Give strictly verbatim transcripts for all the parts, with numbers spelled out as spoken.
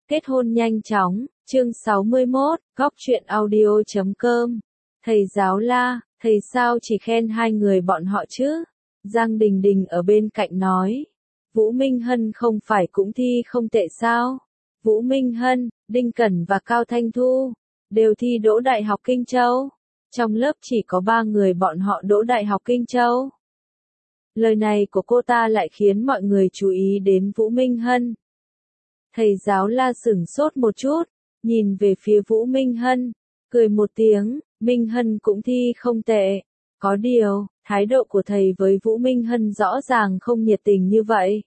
Kết hôn nhanh chóng, chương sáu mươi mốt, góc truyện audio chấm com. Thầy giáo la, thầy sao chỉ khen hai người bọn họ chứ? Giang Đình Đình ở bên cạnh nói. Vũ Minh Hân không phải cũng thi không tệ sao? Vũ Minh Hân, Đinh Cẩn và Cao Thanh Thu đều thi đỗ Đại học Kinh Châu. Trong lớp chỉ có ba người bọn họ đỗ Đại học Kinh Châu. Lời này của cô ta lại khiến mọi người chú ý đến Vũ Minh Hân. Thầy giáo la sửng sốt một chút, nhìn về phía Vũ Minh Hân, cười một tiếng, Minh Hân cũng thi không tệ. Có điều, thái độ của thầy với Vũ Minh Hân rõ ràng không nhiệt tình như vậy.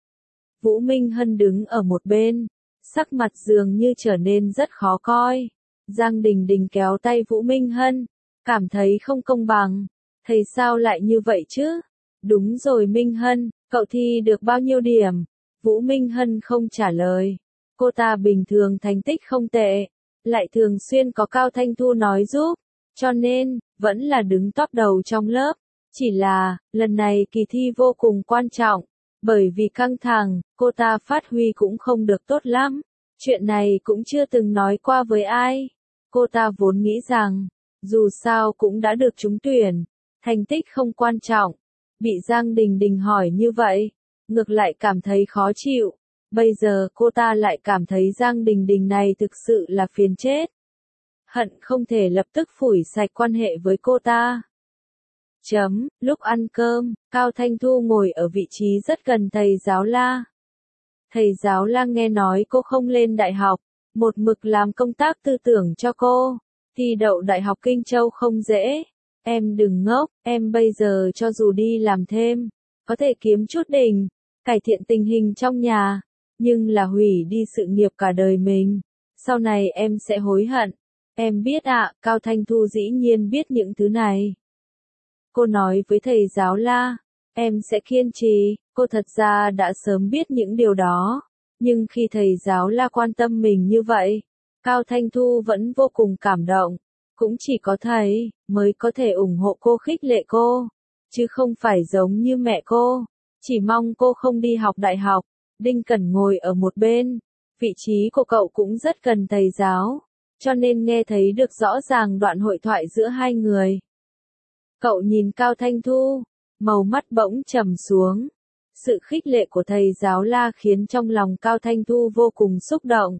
Vũ Minh Hân đứng ở một bên, sắc mặt dường như trở nên rất khó coi. Giang Đình Đình kéo tay Vũ Minh Hân, cảm thấy không công bằng. Thầy sao lại như vậy chứ? Đúng rồi Minh Hân, cậu thi được bao nhiêu điểm? Vũ Minh Hân không trả lời. Cô ta bình thường thành tích không tệ, lại thường xuyên có Cao Thanh Thu nói giúp, cho nên, vẫn là đứng top đầu trong lớp. Chỉ là, lần này kỳ thi vô cùng quan trọng, bởi vì căng thẳng, cô ta phát huy cũng không được tốt lắm. Chuyện này cũng chưa từng nói qua với ai. Cô ta vốn nghĩ rằng, dù sao cũng đã được trúng tuyển, thành tích không quan trọng. Bị Giang Đình Đình hỏi như vậy, ngược lại cảm thấy khó chịu. Bây giờ cô ta lại cảm thấy Giang Đình Đình này thực sự là phiền chết. Hận không thể lập tức phủi sạch quan hệ với cô ta. Chấm, lúc ăn cơm, Cao Thanh Thu ngồi ở vị trí rất gần thầy giáo la. Thầy giáo la nghe nói cô không lên đại học, một mực làm công tác tư tưởng cho cô. Thi đậu Đại học Kinh Châu không dễ. Em đừng ngốc, em bây giờ cho dù đi làm thêm, có thể kiếm chút đỉnh, cải thiện tình hình trong nhà, nhưng là hủy đi sự nghiệp cả đời mình. Sau này em sẽ hối hận. Em biết ạ, à, Cao Thanh Thu dĩ nhiên biết những thứ này. Cô nói với thầy giáo la, em sẽ kiên trì. Cô thật ra đã sớm biết những điều đó, nhưng khi thầy giáo la quan tâm mình như vậy, Cao Thanh Thu vẫn vô cùng cảm động. Cũng chỉ có thầy mới có thể ủng hộ cô, khích lệ cô, chứ không phải giống như mẹ cô, chỉ mong cô không đi học đại học. Đinh Cẩn ngồi ở một bên, vị trí của cậu cũng rất gần thầy giáo, cho nên nghe thấy được rõ ràng đoạn hội thoại giữa hai người. Cậu nhìn Cao Thanh Thu, màu mắt bỗng trầm xuống. Sự khích lệ của thầy giáo la khiến trong lòng Cao Thanh Thu vô cùng xúc động.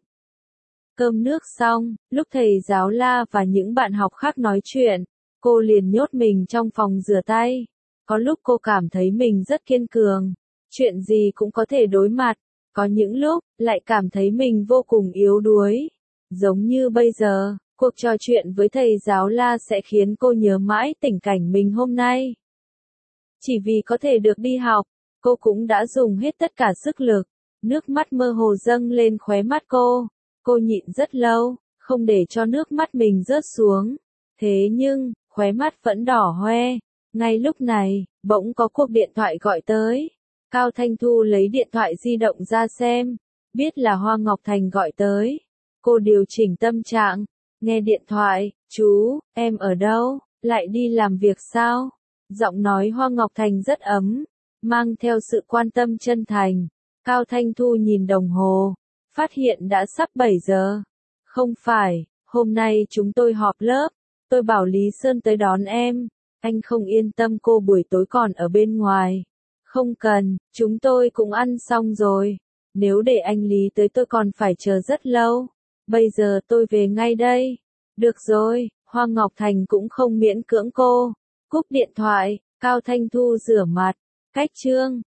Cơm nước xong, lúc thầy giáo la và những bạn học khác nói chuyện, cô liền nhốt mình trong phòng rửa tay. Có lúc cô cảm thấy mình rất kiên cường, chuyện gì cũng có thể đối mặt. Có những lúc, lại cảm thấy mình vô cùng yếu đuối. Giống như bây giờ, cuộc trò chuyện với thầy giáo la sẽ khiến cô nhớ mãi tình cảnh mình hôm nay. Chỉ vì có thể được đi học, cô cũng đã dùng hết tất cả sức lực. Nước mắt mơ hồ dâng lên khóe mắt cô. Cô nhịn rất lâu, không để cho nước mắt mình rớt xuống. Thế nhưng, khóe mắt vẫn đỏ hoe. Ngay lúc này, bỗng có cuộc điện thoại gọi tới. Cao Thanh Thu lấy điện thoại di động ra xem, biết là Hoa Ngọc Thành gọi tới. Cô điều chỉnh tâm trạng, nghe điện thoại, chú, em ở đâu, lại đi làm việc sao? Giọng nói Hoa Ngọc Thành rất ấm, mang theo sự quan tâm chân thành. Cao Thanh Thu nhìn đồng hồ, phát hiện đã sắp bảy giờ. Không phải, hôm nay chúng tôi họp lớp, tôi bảo Lý Sơn tới đón em. Anh không yên tâm cô buổi tối còn ở bên ngoài. Không cần, chúng tôi cũng ăn xong rồi. Nếu để anh Lý tới tôi còn phải chờ rất lâu. Bây giờ tôi về ngay đây. Được rồi, Hoa Ngọc Thành cũng không miễn cưỡng cô. Cúp điện thoại, Cao Thanh Thu rửa mặt, cách trương,